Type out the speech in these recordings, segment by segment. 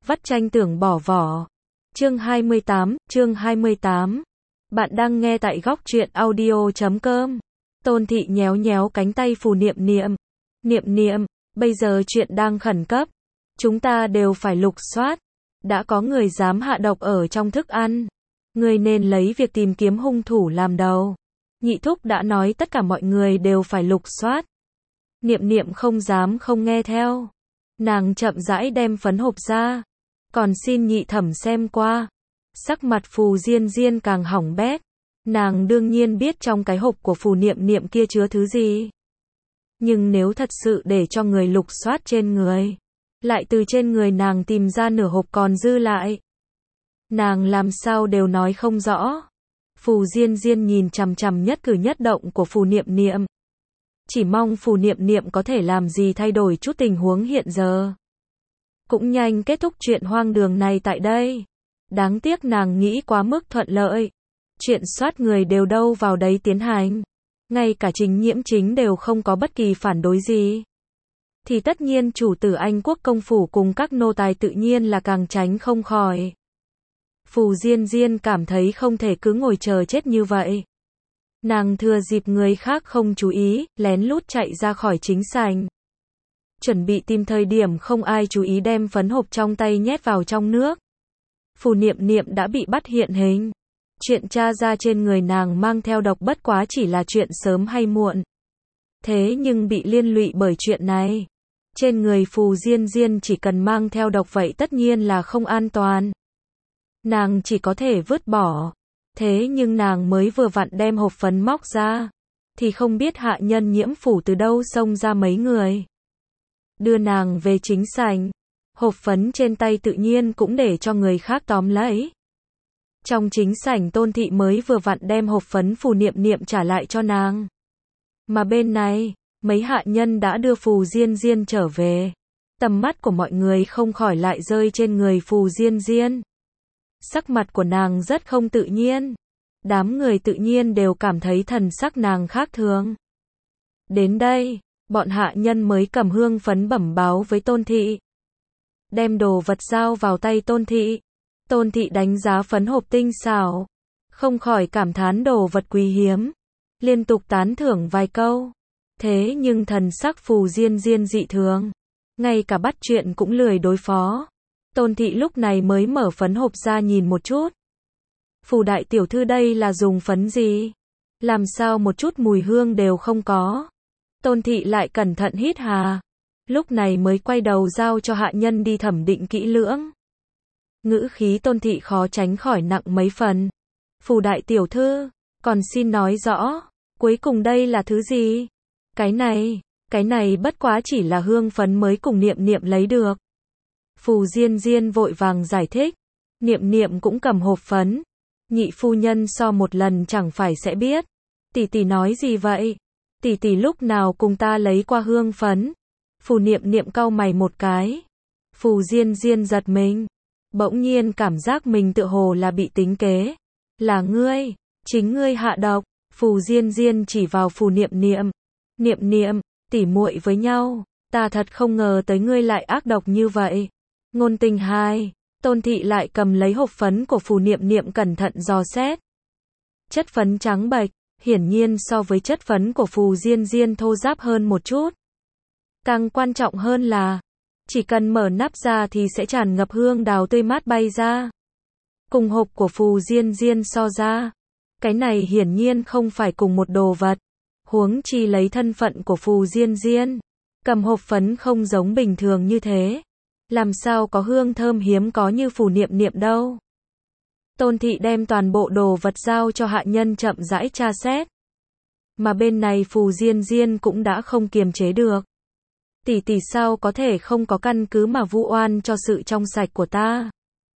vắt chanh tưởng bỏ vỏ. Chương 28. Bạn đang nghe tại góc truyện audio.com. Tôn Thị nhéo nhéo cánh tay Phù Niệm Niệm. Niệm Niệm, bây giờ chuyện đang khẩn cấp. Chúng ta đều phải lục soát. Đã có người dám hạ độc ở trong thức ăn. Người nên lấy việc tìm kiếm hung thủ làm đầu. Nhị thúc đã nói tất cả mọi người đều phải lục soát. Niệm Niệm không dám không nghe theo. Nàng chậm rãi đem phấn hộp ra. Còn xin nhị thẩm xem qua. Sắc mặt Phù Diên Diên càng hỏng bét. Nàng đương nhiên biết trong cái hộp của Phù Niệm Niệm kia chứa thứ gì. Nhưng nếu thật sự để cho người lục soát trên người, lại từ trên người nàng tìm ra nửa hộp còn dư lại, nàng làm sao đều nói không rõ. Phù Diên Diên nhìn chằm chằm nhất cử nhất động của Phù Niệm Niệm. Chỉ mong Phù Niệm Niệm có thể làm gì thay đổi chút tình huống hiện giờ. Cũng nhanh kết thúc chuyện hoang đường này tại đây. Đáng tiếc nàng nghĩ quá mức thuận lợi. Chuyện soát người đều đâu vào đấy tiến hành. Ngay cả Trình Nhiễm Chính đều không có bất kỳ phản đối gì. Thì tất nhiên chủ tử Anh quốc công phủ cùng các nô tài tự nhiên là càng tránh không khỏi. Phù Diên Diên cảm thấy không thể cứ ngồi chờ chết như vậy. Nàng thừa dịp người khác không chú ý, lén lút chạy ra khỏi chính sảnh. Chuẩn bị tìm thời điểm không ai chú ý đem phấn hộp trong tay nhét vào trong nước. Phù Niệm Niệm đã bị bắt hiện hình. Chuyện tra ra trên người nàng mang theo độc bất quá chỉ là chuyện sớm hay muộn. Thế nhưng bị liên lụy bởi chuyện này. Trên người Phù Diên Diên chỉ cần mang theo độc vậy tất nhiên là không an toàn. Nàng chỉ có thể vứt bỏ. Thế nhưng nàng mới vừa vặn đem hộp phấn móc ra, thì không biết hạ nhân Nhiễm phủ từ đâu xông ra mấy người. Đưa nàng về chính sảnh. Hộp phấn trên tay tự nhiên cũng để cho người khác tóm lấy. Trong chính sảnh Tôn Thị mới vừa vặn đem hộp phấn Phù Niệm Niệm trả lại cho nàng. Mà bên này, mấy hạ nhân đã đưa Phù Diên Diên trở về. Tầm mắt của mọi người không khỏi lại rơi trên người Phù Diên Diên. Sắc mặt của nàng rất không tự nhiên. Đám người tự nhiên đều cảm thấy thần sắc nàng khác thường. Đến đây, bọn hạ nhân mới cầm hương phấn bẩm báo với Tôn Thị. Đem đồ vật giao vào tay Tôn Thị. Tôn Thị đánh giá phấn hộp tinh xảo. Không khỏi cảm thán đồ vật quý hiếm. Liên tục tán thưởng vài câu. Thế nhưng thần sắc Phù Diên Diên dị thường. Ngay cả bắt chuyện cũng lười đối phó. Tôn Thị lúc này mới mở phấn hộp ra nhìn một chút. Phù đại tiểu thư đây là dùng phấn gì? Làm sao một chút mùi hương đều không có? Tôn Thị lại cẩn thận hít hà. Lúc này mới quay đầu giao cho hạ nhân đi thẩm định kỹ lưỡng. Ngữ khí Tôn Thị khó tránh khỏi nặng mấy phần. Phù đại tiểu thư, còn xin nói rõ, cuối cùng đây là thứ gì? Cái này bất quá chỉ là hương phấn mới cùng Niệm Niệm lấy được. Phù Diên Diên vội vàng giải thích. Niệm Niệm cũng cầm hộp phấn. Nhị phu nhân so một lần chẳng phải sẽ biết. Tỷ tỷ nói gì vậy? Tỷ tỷ lúc nào cùng ta lấy qua hương phấn? Phù Niệm Niệm cau mày một cái. Phù Diên Diên giật mình. Bỗng nhiên cảm giác mình tựa hồ là bị tính kế. Là ngươi, chính ngươi hạ độc. Phù Diên Diên chỉ vào Phù Niệm Niệm. Niệm Niệm, tỉ muội với nhau. Ta thật không ngờ tới ngươi lại ác độc như vậy. Ngôn tình hai. Tôn Thị lại cầm lấy hộp phấn của Phù Niệm Niệm cẩn thận dò xét. Chất phấn trắng bệch, hiển nhiên so với chất phấn của Phù Diên Diên thô ráp hơn một chút. Càng quan trọng hơn là, chỉ cần mở nắp ra thì sẽ tràn ngập hương đào tươi mát bay ra. Cùng hộp của Phù Diên Diên so ra, cái này hiển nhiên không phải cùng một đồ vật. Huống chi lấy thân phận của Phù Diên Diên, cầm hộp phấn không giống bình thường như thế. Làm sao có hương thơm hiếm có như Phù Niệm Niệm đâu. Tôn Thị đem toàn bộ đồ vật giao cho hạ nhân chậm rãi tra xét. Mà bên này Phù Diên Diên cũng đã không kiềm chế được. Tỷ tỷ sao có thể không có căn cứ mà vu oan cho sự trong sạch của ta?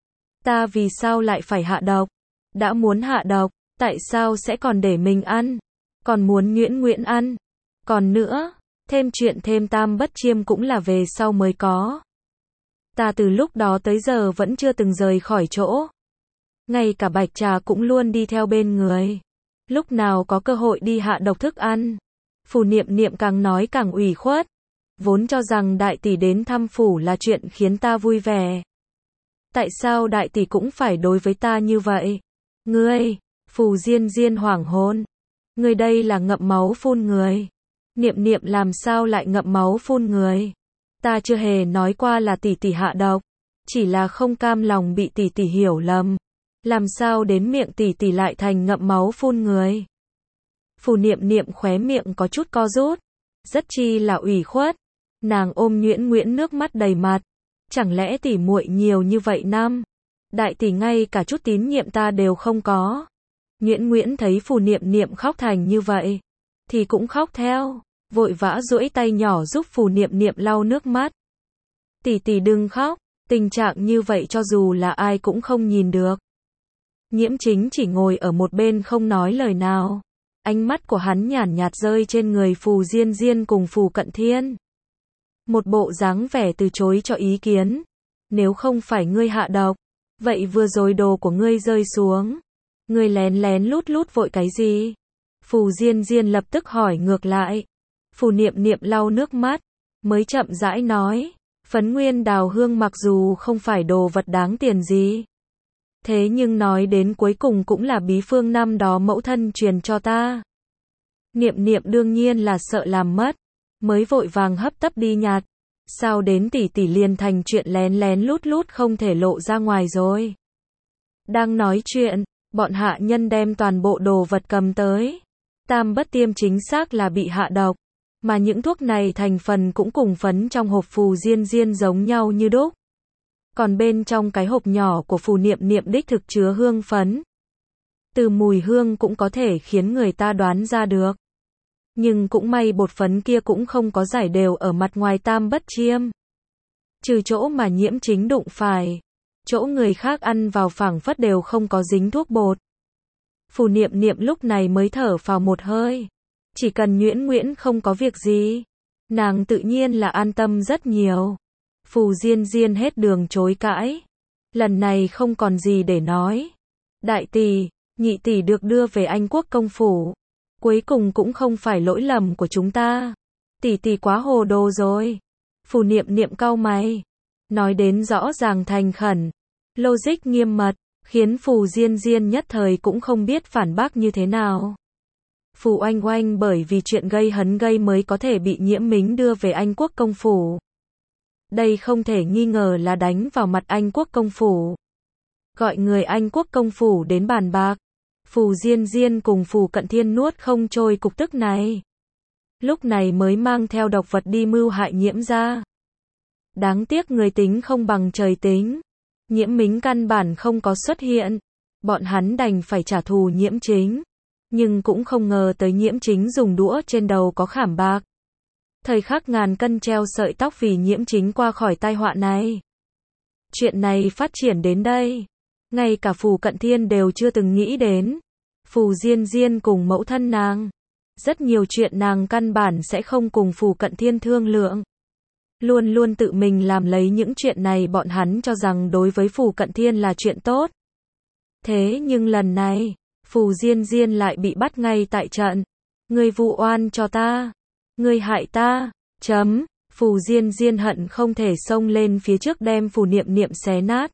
Ta vì sao lại phải hạ độc? Đã muốn hạ độc, tại sao sẽ còn để mình ăn? Còn muốn nhuyễn nguyễn ăn? Còn nữa, thêm chuyện thêm tam bất chiêm cũng là về sau mới có. Ta từ lúc đó tới giờ vẫn chưa từng rời khỏi chỗ. Ngay cả Bạch Trà cũng luôn đi theo bên người. Lúc nào có cơ hội đi hạ độc thức ăn. Phù Niệm Niệm càng nói càng ủy khuất. Vốn cho rằng đại tỷ đến thăm phủ là chuyện khiến ta vui vẻ. Tại sao đại tỷ cũng phải đối với ta như vậy? Ngươi, Phù Diên Diên hoảng hồn. Ngươi đây là ngậm máu phun người. Niệm Niệm làm sao lại ngậm máu phun người? Ta chưa hề nói qua là tỷ tỷ hạ độc. Chỉ là không cam lòng bị tỷ tỷ hiểu lầm. Làm sao đến miệng tỷ tỷ lại thành ngậm máu phun người? Phù Niệm Niệm khóe miệng có chút co rút. Rất chi là ủy khuất. Nàng ôm Nguyễn Nguyễn nước mắt đầy mặt. Chẳng lẽ tỷ muội nhiều như vậy năm? Đại tỷ ngay cả chút tín nhiệm ta đều không có. Nguyễn Nguyễn thấy Phù Niệm Niệm khóc thành như vậy, thì cũng khóc theo, vội vã duỗi tay nhỏ giúp Phù Niệm Niệm lau nước mắt. Tỷ tỷ đừng khóc, tình trạng như vậy cho dù là ai cũng không nhìn được. Nhiễm Chính chỉ ngồi ở một bên không nói lời nào. Ánh mắt của hắn nhàn nhạt rơi trên người Phù Diên Diên cùng Phù Cận Thiên. Một bộ dáng vẻ từ chối cho ý kiến. Nếu không phải ngươi hạ độc, vậy vừa rồi đồ của ngươi rơi xuống. Ngươi lén lén lút lút vội cái gì? Phù Diên Diên lập tức hỏi ngược lại. Phù Niệm Niệm lau nước mắt, mới chậm rãi nói. Phấn Nguyên Đào Hương mặc dù không phải đồ vật đáng tiền gì. Thế nhưng nói đến cuối cùng cũng là bí phương năm đó mẫu thân truyền cho ta. Niệm Niệm đương nhiên là sợ làm mất, mới vội vàng hấp tấp đi nhặt. Sao đến tỷ tỷ liền thành chuyện lén lén lút lút không thể lộ ra ngoài rồi. Đang nói chuyện, bọn hạ nhân đem toàn bộ đồ vật cầm tới. Tam bất tiêm chính xác là bị hạ độc, mà những thuốc này thành phần cũng cùng phấn trong hộp Phù Diên Diên giống nhau như đúc. Còn bên trong cái hộp nhỏ của Phù Niệm Niệm đích thực chứa hương phấn. Từ mùi hương cũng có thể khiến người ta đoán ra được. Nhưng cũng may bột phấn kia cũng không có rải đều ở mặt ngoài tam bất chiêm. Trừ chỗ mà Nhiễm Chính đụng phải, chỗ người khác ăn vào phảng phất đều không có dính thuốc bột. Phù Niệm Niệm lúc này mới thở phào một hơi. Chỉ cần Nguyễn Nguyễn không có việc gì, nàng tự nhiên là an tâm rất nhiều. Phù Diên Diên hết đường chối cãi. Lần này không còn gì để nói. Đại tỷ, nhị tỷ được đưa về Anh Quốc công phủ. Cuối cùng cũng không phải lỗi lầm của chúng ta. Tỷ tỷ quá hồ đồ rồi. Phù Niệm Niệm cau mày. Nói đến rõ ràng thành khẩn. Logic nghiêm mật. Khiến Phù Diên Diên nhất thời cũng không biết phản bác như thế nào. Phù Oanh Oanh bởi vì chuyện gây hấn gây mới có thể bị Nhiễm Mính đưa về Anh Quốc công phủ. Đây không thể nghi ngờ là đánh vào mặt Anh Quốc công phủ. Gọi người Anh Quốc công phủ đến bàn bạc. Phù Diên Diên cùng Phù Cận Thiên nuốt không trôi cục tức này. Lúc này mới mang theo độc vật đi mưu hại Nhiễm gia. Đáng tiếc người tính không bằng trời tính. Nhiễm Mính căn bản không có xuất hiện. Bọn hắn đành phải trả thù Nhiễm Chính. Nhưng cũng không ngờ tới Nhiễm Chính dùng đũa trên đầu có khảm bạc. Thời khắc ngàn cân treo sợi tóc vì Nhiễm Chính qua khỏi tai họa này. Chuyện này phát triển đến đây. Ngay cả Phù Cận Thiên đều chưa từng nghĩ đến. Phù Diên Diên cùng mẫu thân nàng. Rất nhiều chuyện nàng căn bản sẽ không cùng Phù Cận Thiên thương lượng. Luôn luôn tự mình làm lấy những chuyện này bọn hắn cho rằng đối với Phù Cận Thiên là chuyện tốt. Thế nhưng lần này, Phù Diên Diên lại bị bắt ngay tại trận. Ngươi vu oan cho ta. Ngươi hại ta. Phù Diên Diên hận không thể xông lên phía trước đem Phù Niệm Niệm xé nát.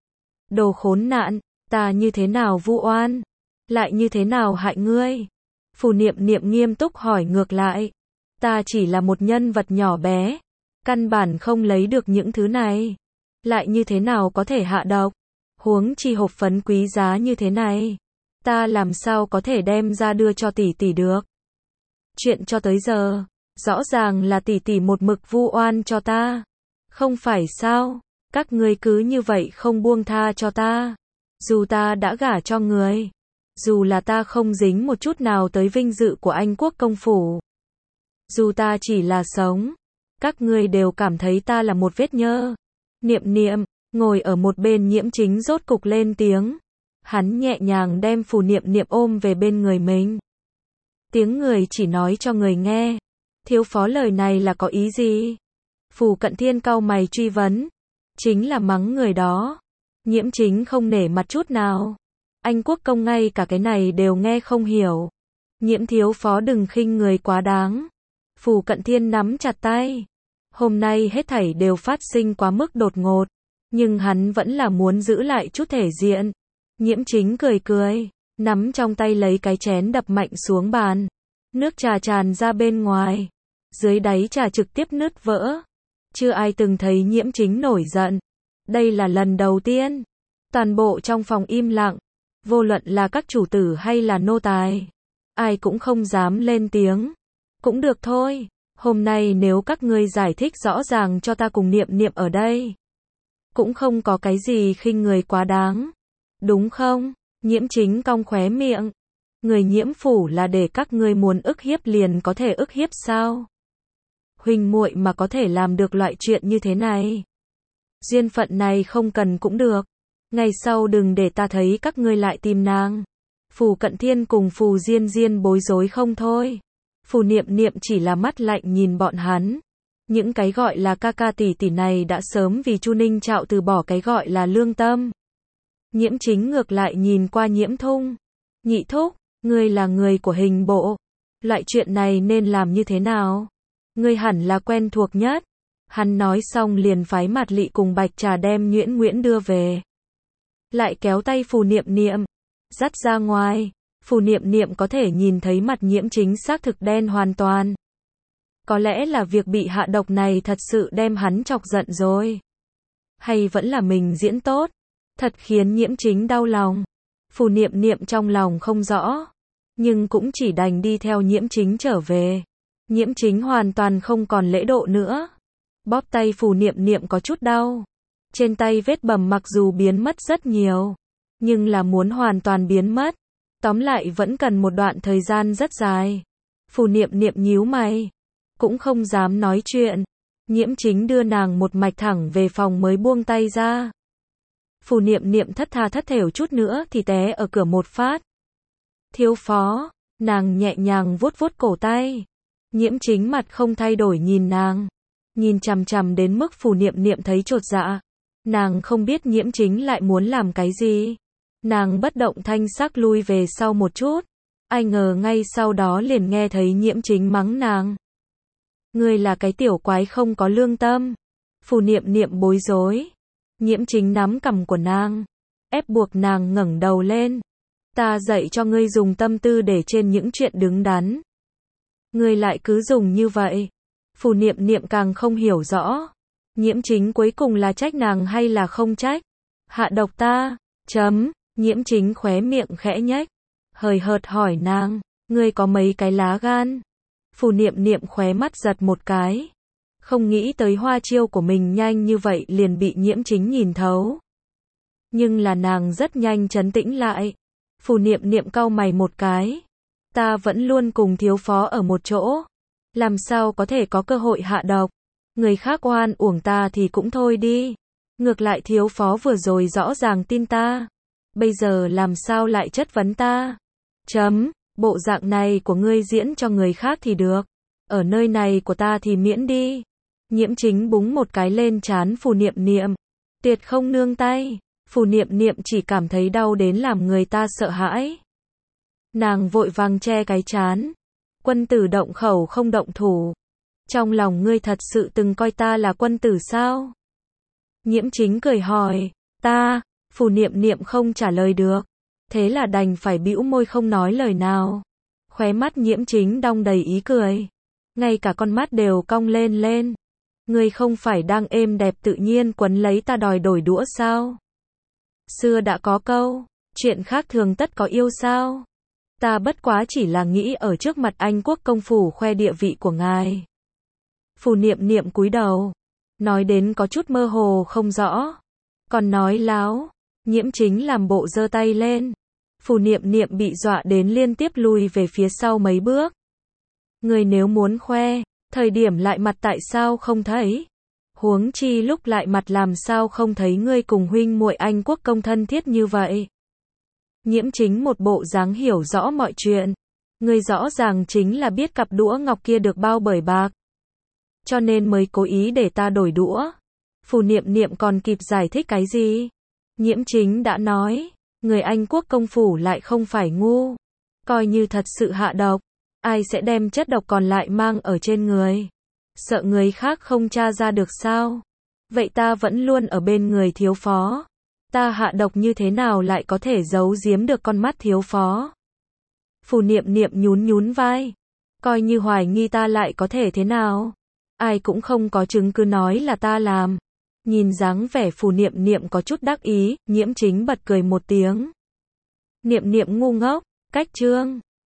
Đồ khốn nạn, ta như thế nào vu oan? Lại như thế nào hại ngươi? Phù Niệm Niệm nghiêm túc hỏi ngược lại. Ta chỉ là một nhân vật nhỏ bé. Căn bản không lấy được những thứ này. Lại như thế nào có thể hạ độc? Huống chi hộp phấn quý giá như thế này. Ta làm sao có thể đem ra đưa cho tỷ tỷ được? Chuyện cho tới giờ, rõ ràng là tỷ tỷ một mực vu oan cho ta. Không phải sao? Các ngươi cứ như vậy không buông tha cho ta. Dù ta đã gả cho người. Dù là ta không dính một chút nào tới vinh dự của Anh Quốc công phủ. Dù ta chỉ là sống. Các ngươi đều cảm thấy ta là một vết nhơ. Niệm Niệm, ngồi ở một bên Nhiễm Chính rốt cục lên tiếng. Hắn nhẹ nhàng đem Phù Niệm Niệm ôm về bên người mình. Tiếng người chỉ nói cho người nghe. Thiếu phó lời này là có ý gì? Phù Cận Thiên cau mày truy vấn. Chính là mắng người đó. Nhiễm Chính không nể mặt chút nào. Anh Quốc công ngay cả cái này đều nghe không hiểu. Nhiễm thiếu phó đừng khinh người quá đáng. Phù Cận Thiên nắm chặt tay. Hôm nay hết thảy đều phát sinh quá mức đột ngột. Nhưng hắn vẫn là muốn giữ lại chút thể diện. Nhiễm Chính cười cười, nắm trong tay lấy cái chén đập mạnh xuống bàn. Nước trà tràn ra bên ngoài. Dưới đáy trà trực tiếp nứt vỡ. Chưa ai từng thấy Nhiễm Chính nổi giận. Đây là lần đầu tiên. Toàn bộ trong phòng im lặng. Vô luận là các chủ tử hay là nô tài. Ai cũng không dám lên tiếng. Cũng được thôi. Hôm nay nếu các ngươi giải thích rõ ràng cho ta cùng Niệm Niệm ở đây. Cũng không có cái gì khinh người quá đáng. Đúng không? Nhiễm Chính cong khóe miệng. Người Nhiễm phủ là để các ngươi muốn ức hiếp liền có thể ức hiếp sao? Huynh muội mà có thể làm được loại chuyện như thế này. Duyên phận này không cần cũng được. Ngày sau đừng để ta thấy các ngươi lại tìm nàng. Phù Cận Thiên cùng Phù Diên Diên bối rối không thôi. Phù Niệm Niệm chỉ là mắt lạnh nhìn bọn hắn. Những cái gọi là ca ca tỷ tỷ này đã sớm vì Chu Ninh Trạo từ bỏ cái gọi là lương tâm. Nhiễm Chính ngược lại nhìn qua Nhiễm Thung. Nhị thúc, ngươi là người của hình bộ. Loại chuyện này nên làm như thế nào? Ngươi hẳn là quen thuộc nhất. Hắn nói xong liền phái Mạt Lị cùng Bạch Trà đem Nhuyễn Nguyễn đưa về. Lại kéo tay Phù Niệm Niệm, dắt ra ngoài. Phù Niệm Niệm có thể nhìn thấy mặt Nhiễm Chính xác thực đen hoàn toàn. Có lẽ là việc bị hạ độc này thật sự đem hắn chọc giận rồi. Hay vẫn là mình diễn tốt. Thật khiến Nhiễm Chính đau lòng. Phù Niệm Niệm trong lòng không rõ. Nhưng cũng chỉ đành đi theo Nhiễm Chính trở về. Nhiễm Chính hoàn toàn không còn lễ độ nữa. Bóp tay Phù Niệm Niệm có chút đau. Trên tay vết bầm mặc dù biến mất rất nhiều. Nhưng là muốn hoàn toàn biến mất. Tóm lại vẫn cần một đoạn thời gian rất dài. Phù Niệm Niệm nhíu mày. Cũng không dám nói chuyện. Nhiễm Chính đưa nàng một mạch thẳng về phòng mới buông tay ra. Phù Niệm Niệm thất tha thất thểu chút nữa thì té ở cửa một phát. Thiếu phó, nàng nhẹ nhàng vuốt vuốt cổ tay. Nhiễm Chính mặt không thay đổi nhìn nàng. Nhìn chằm chằm đến mức Phù Niệm Niệm thấy chột dạ. Nàng không biết Nhiễm Chính lại muốn làm cái gì. Nàng bất động thanh sắc lui về sau một chút. Ai ngờ ngay sau đó liền nghe thấy Nhiễm Chính mắng nàng. Ngươi là cái tiểu quái không có lương tâm. Phù Niệm Niệm bối rối. Nhiễm Chính nắm cằm của nàng, ép buộc nàng ngẩng đầu lên. Ta dạy cho ngươi dùng tâm tư để trên những chuyện đứng đắn. Ngươi lại cứ dùng như vậy. Phù Niệm Niệm càng không hiểu rõ. Nhiễm Chính cuối cùng là trách nàng hay là không trách? Hạ độc ta, chấm. Nhiễm Chính khóe miệng khẽ nhếch. Hời hợt hỏi nàng, ngươi có mấy cái lá gan? Phù Niệm Niệm khóe mắt giật một cái. Không nghĩ tới hoa chiêu của mình nhanh như vậy liền bị Nhiễm Chính nhìn thấu. Nhưng là nàng rất nhanh trấn tĩnh lại. Phù Niệm Niệm cau mày một cái. Ta vẫn luôn cùng thiếu phó ở một chỗ. Làm sao có thể có cơ hội hạ độc. Người khác oan uổng ta thì cũng thôi đi. Ngược lại thiếu phó vừa rồi rõ ràng tin ta. Bây giờ làm sao lại chất vấn ta. Chấm, bộ dạng này của ngươi diễn cho người khác thì được. Ở nơi này của ta thì miễn đi. Nhiễm Chính búng một cái lên trán Phù Niệm Niệm. Tuyệt không nương tay. Phù Niệm Niệm chỉ cảm thấy đau đến làm người ta sợ hãi. Nàng vội vàng che cái trán. Quân tử động khẩu không động thủ. Trong lòng ngươi thật sự từng coi ta là quân tử sao? Nhiễm Chính cười hỏi. Ta, Phù Niệm Niệm không trả lời được. Thế là đành phải bĩu môi không nói lời nào. Khóe mắt Nhiễm Chính đong đầy ý cười. Ngay cả con mắt đều cong lên lên. Ngươi không phải đang êm đẹp tự nhiên quấn lấy ta đòi đổi đũa sao? Xưa đã có câu, chuyện khác thường tất có yêu sao? Ta bất quá chỉ là nghĩ ở trước mặt Anh quốc công phủ khoe địa vị của ngài. Phù Niệm Niệm cúi đầu, nói đến có chút mơ hồ không rõ. Còn nói láo, Nhiễm Chính làm bộ giơ tay lên. Phù Niệm Niệm bị dọa đến liên tiếp lùi về phía sau mấy bước. Người nếu muốn khoe, thời điểm lại mặt tại sao không thấy? Huống chi lúc lại mặt làm sao không thấy ngươi cùng huynh muội Anh quốc công thân thiết như vậy? Nhiễm Chính một bộ dáng hiểu rõ mọi chuyện. Ngươi rõ ràng chính là biết cặp đũa ngọc kia được bao bởi bạc. Cho nên mới cố ý để ta đổi đũa. Phù Niệm Niệm còn kịp giải thích cái gì? Nhiễm Chính đã nói, người Anh quốc công phủ lại không phải ngu. Coi như thật sự hạ độc, ai sẽ đem chất độc còn lại mang ở trên người? Sợ người khác không tra ra được sao? Vậy ta vẫn luôn ở bên người thiếu phó. Ta hạ độc như thế nào lại có thể giấu giếm được con mắt thiếu phó? Phù Niệm Niệm nhún nhún vai. Coi như hoài nghi ta lại có thể thế nào? Ai cũng không có chứng cứ nói là ta làm. Nhìn dáng vẻ Phù Niệm Niệm có chút đắc ý, Nhiễm Chính bật cười một tiếng. Niệm Niệm ngu ngốc, cách chương.